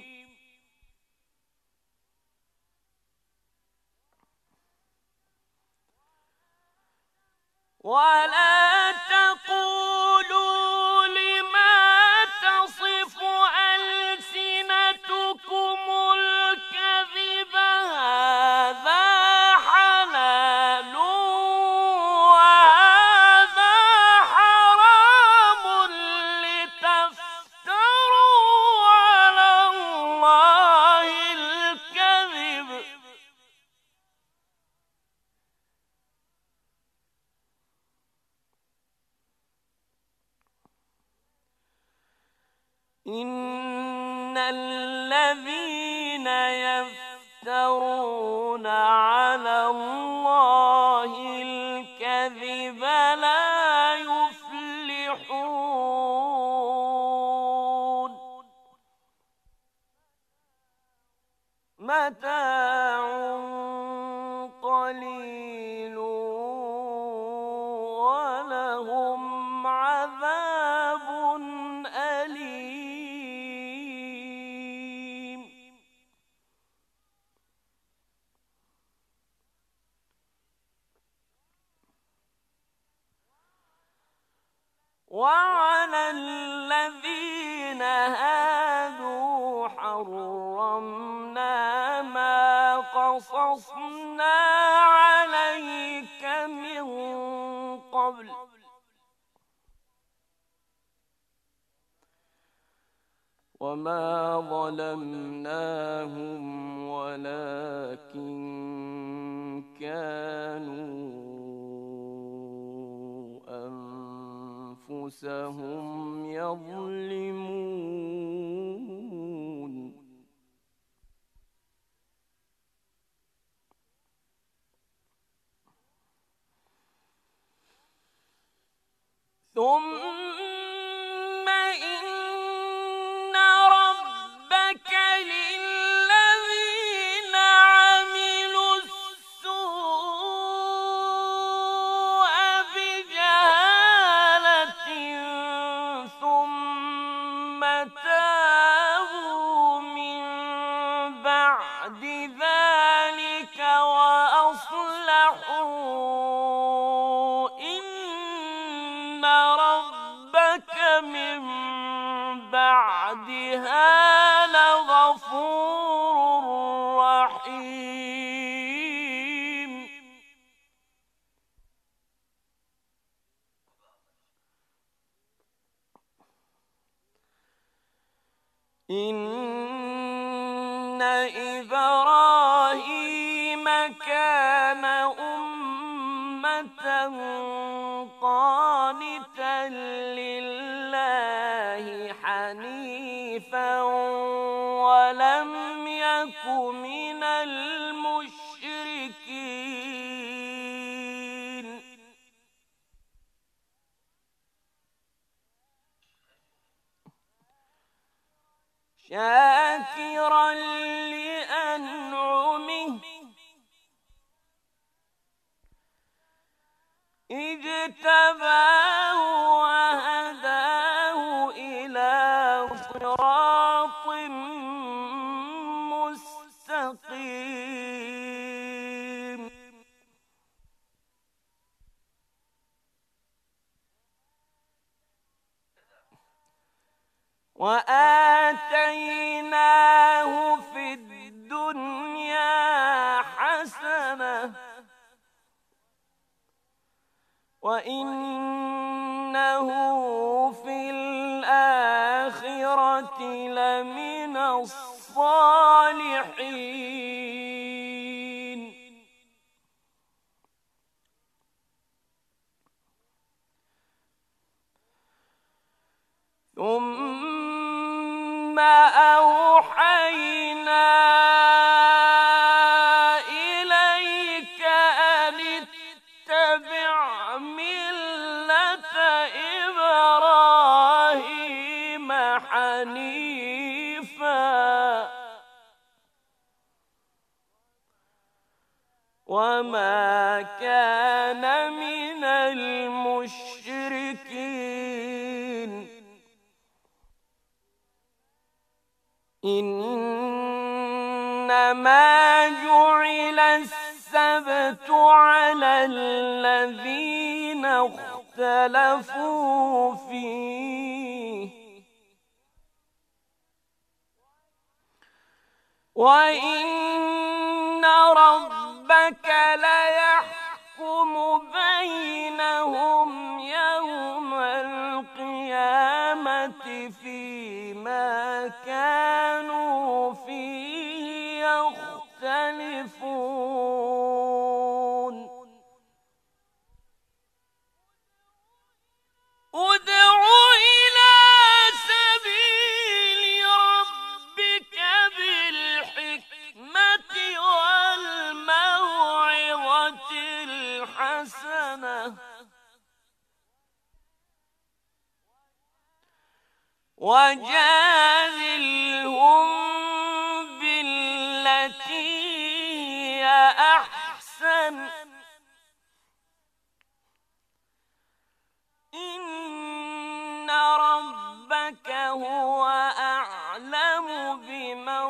B: ولا تقولوا لما تصف ألسنتكم الكذب هذا حلال وهذا حرام لتفتروا على الله الكذب إن الذين يفترون على الله الكذب لا يفلحون. متاع قليل ولهم عذاب أليم. وعلى الذين هادوا حرمنا ما قصصنا عليك من قبل وما ظلمناهم ولكن كانوا أنفسهم يظلمون ثم بعدها لغفور رحيم إن إبراهيم كان أمة قانتا لله حنيفا ولم يك من المشركين شاكرا لأنعمه اجتباه وهداه إلى صراط مستقيم وآتيناه في الدنيا حسنة وإنه في الآخرة لمن الصالحين ثم أوحينا إليك أن اتبع ملة إبراهيم حنيفا وما كان من المشركين إنما جعل السبت على الذين اختلفوا فيه وإن ربك ليحكم بينهم يوم القيامة فيما كانوا فيه يختلفون ادع إلى سبيل ربك بالحكمة والموعظة الحسنة وجادلهم بالتي هي أحسن إن ربك هو أعلم بمن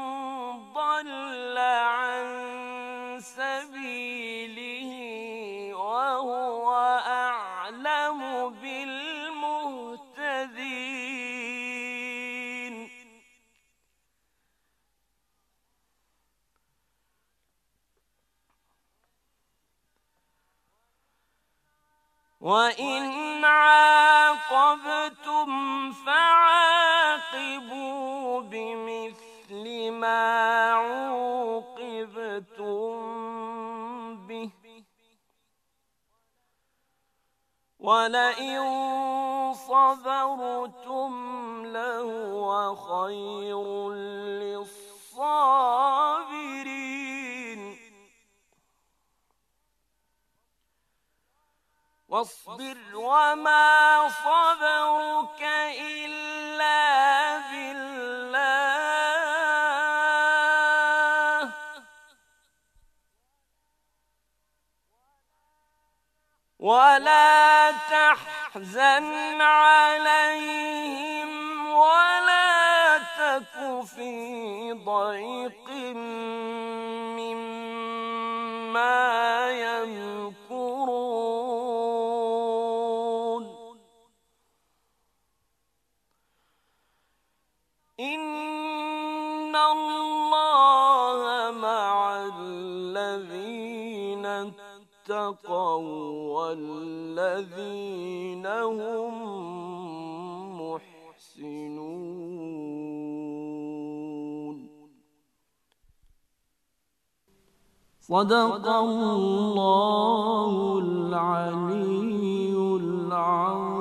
B: ضل عن سبيله وهو أعلم بالمهتدين وإن عاقبتم فعاقبوا ولئن صبرتم لهو خير للصابرين واصبر وما صبرك إلا بالله ولا تحزن عليهم ولا تك في ضيق مما يمكرون إن الله مع الذين اتقوا والذين هم محسنون. صدق الله العلي العظيم.